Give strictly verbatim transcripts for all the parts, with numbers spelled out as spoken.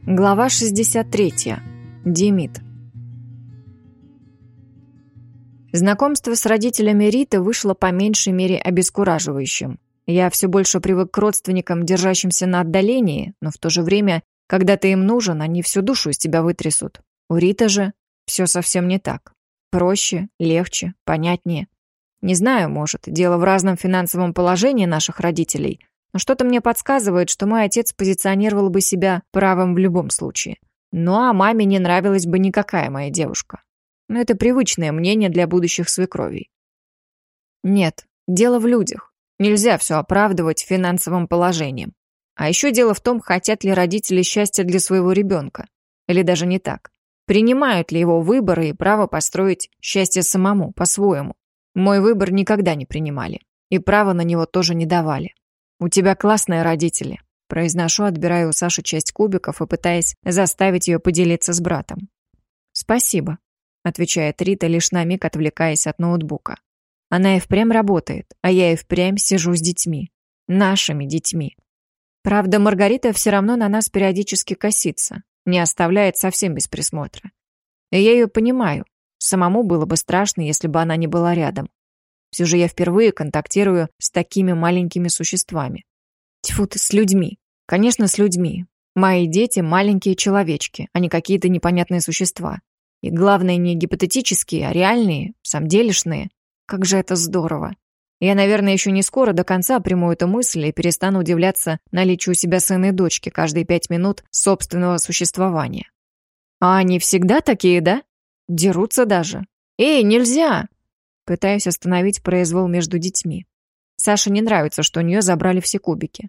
Глава шестьдесят три. Демид. Знакомство с родителями Риты вышло по меньшей мере обескураживающим. Я все больше привык к родственникам, держащимся на отдалении, но в то же время, когда ты им нужен, они всю душу из тебя вытрясут. У Риты же все совсем не так. Проще, легче, понятнее. Не знаю, может, дело в разном финансовом положении наших родителей, но что-то мне подсказывает, что мой отец позиционировал бы себя правым в любом случае. Ну а маме не нравилась бы никакая моя девушка. Но это привычное мнение для будущих свекровей. Нет, дело в людях. Нельзя все оправдывать финансовым положением. А еще дело в том, хотят ли родители счастья для своего ребенка. Или даже не так. Принимают ли его выборы и право построить счастье самому, по-своему. Мой выбор никогда не принимали. И права на него тоже не давали. «У тебя классные родители», – произношу, отбирая у Саши часть кубиков и пытаясь заставить ее поделиться с братом. «Спасибо», – отвечает Рита, лишь на миг отвлекаясь от ноутбука. Она и впрямь работает, а я и впрямь сижу с детьми. Нашими детьми. Правда, Маргарита все равно на нас периодически косится, не оставляет совсем без присмотра. И я ее понимаю. Самому было бы страшно, если бы она не была рядом. Все же я впервые контактирую с такими маленькими существами. Тьфу ты, с людьми. Конечно, с людьми. Мои дети – маленькие человечки, а не какие-то непонятные существа. И главное, не гипотетические, а реальные, самделишные. Как же это здорово. Я, наверное, еще не скоро до конца приму эту мысль и перестану удивляться наличию у себя сына и дочки каждые пять минут собственного существования. А они всегда такие, да? Дерутся даже. Эй, нельзя! Пытаюсь остановить произвол между детьми. Саше не нравится, что у нее забрали все кубики.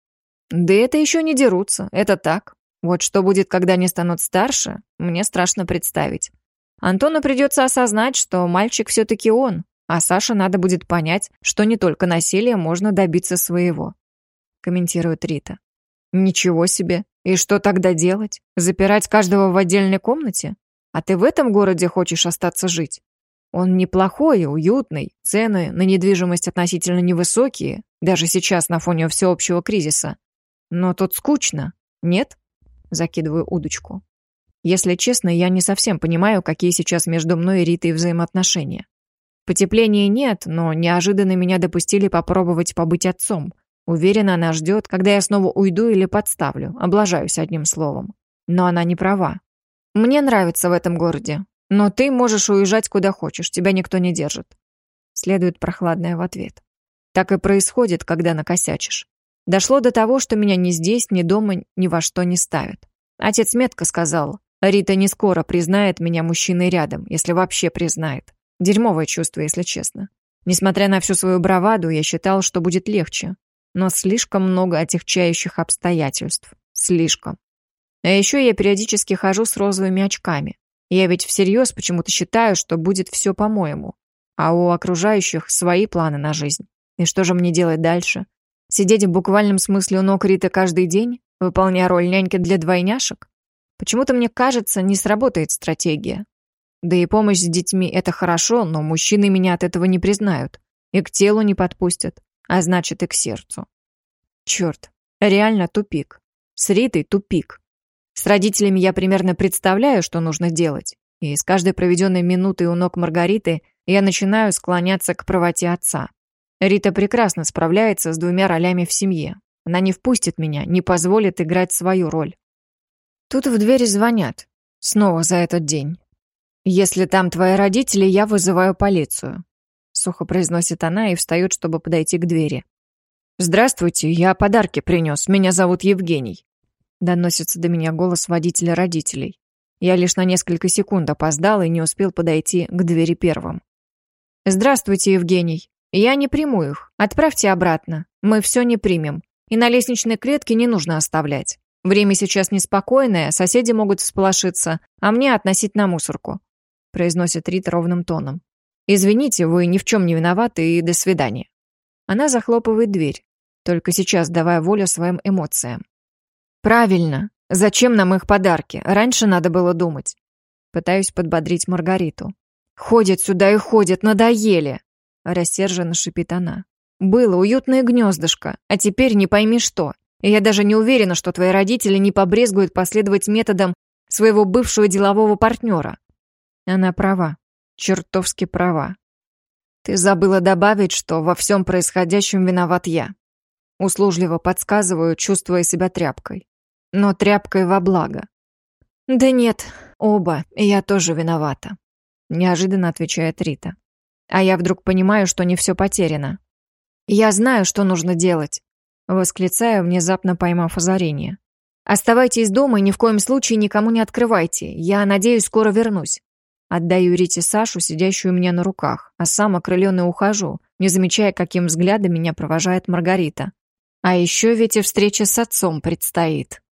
Да это еще не дерутся, это так. Вот что будет, когда они станут старше, мне страшно представить. Антону придется осознать, что мальчик все-таки он, а Саше надо будет понять, что не только насилием можно добиться своего. Комментирует Рита. Ничего себе. И что тогда делать? Запирать каждого в отдельной комнате? А ты в этом городе хочешь остаться жить? Он неплохой и уютный, цены на недвижимость относительно невысокие, даже сейчас на фоне всеобщего кризиса. Но тут скучно, нет? Закидываю удочку. Если честно, я не совсем понимаю, какие сейчас между мной и Ритой взаимоотношения. Потепления нет, но неожиданно меня допустили попробовать побыть отцом. Уверена, она ждет, когда я снова уйду или подставлю, облажаюсь одним словом. Но она не права. Мне нравится в этом городе. Но ты можешь уезжать куда хочешь, тебя никто не держит. Следует прохладное в ответ. Так и происходит, когда накосячишь. Дошло до того, что меня ни здесь, ни дома ни во что не ставят. Отец метко сказал, Рита не скоро признает меня мужчиной рядом, если вообще признает. Дерьмовое чувство, если честно. Несмотря на всю свою браваду, я считал, что будет легче. Но слишком много отягчающих обстоятельств. Слишком. А еще я периодически хожу с розовыми очками. Я ведь всерьез почему-то считаю, что будет все по-моему. А у окружающих свои планы на жизнь. И что же мне делать дальше? Сидеть в буквальном смысле у ног Риты каждый день, выполняя роль няньки для двойняшек? Почему-то мне кажется, не сработает стратегия. Да и помощь с детьми – это хорошо, но мужчины меня от этого не признают. И к телу не подпустят, а значит и к сердцу. Черт, реально тупик. С Ритой тупик. С родителями я примерно представляю, что нужно делать, и с каждой проведенной минутой у ног Маргариты я начинаю склоняться к правоте отца. Рита прекрасно справляется с двумя ролями в семье. Она не впустит меня, не позволит играть свою роль. Тут в двери звонят. Снова за этот день. «Если там твои родители, я вызываю полицию», — сухо произносит она и встает, чтобы подойти к двери. «Здравствуйте, я подарки принес, меня зовут Евгений». Доносится до меня голос водителя родителей. Я лишь на несколько секунд опоздал и не успел подойти к двери первым. «Здравствуйте, Евгений. Я не приму их. Отправьте обратно. Мы все не примем. И на лестничной клетке не нужно оставлять. Время сейчас неспокойное, соседи могут всполошиться, а мне относить на мусорку», произносит Рита ровным тоном. «Извините, вы ни в чем не виноваты и до свидания». Она захлопывает дверь, только сейчас давая волю своим эмоциям. «Правильно. Зачем нам их подарки? Раньше надо было думать». Пытаюсь подбодрить Маргариту. «Ходят сюда и ходят, надоели!» Рассерженно шипит она. «Было уютное гнездышко, а теперь не пойми что. И я даже не уверена, что твои родители не побрезгуют последовать методам своего бывшего делового партнера. Она права. Чертовски права. Ты забыла добавить, что во всем происходящем виноват я. Услужливо подсказываю, чувствуя себя тряпкой. Но тряпкой во благо. Да нет, оба, и я тоже виновата. Неожиданно отвечает Рита. А я вдруг понимаю, что не все потеряно. Я знаю, что нужно делать. Восклицаю, внезапно поймав озарение. Оставайтесь дома и ни в коем случае никому не открывайте. Я надеюсь, скоро вернусь. Отдаю Рите Сашу, сидящую у меня на руках, а сам окрылённый ухожу, не замечая, каким взглядом меня провожает Маргарита. А еще ведь и встреча с отцом предстоит.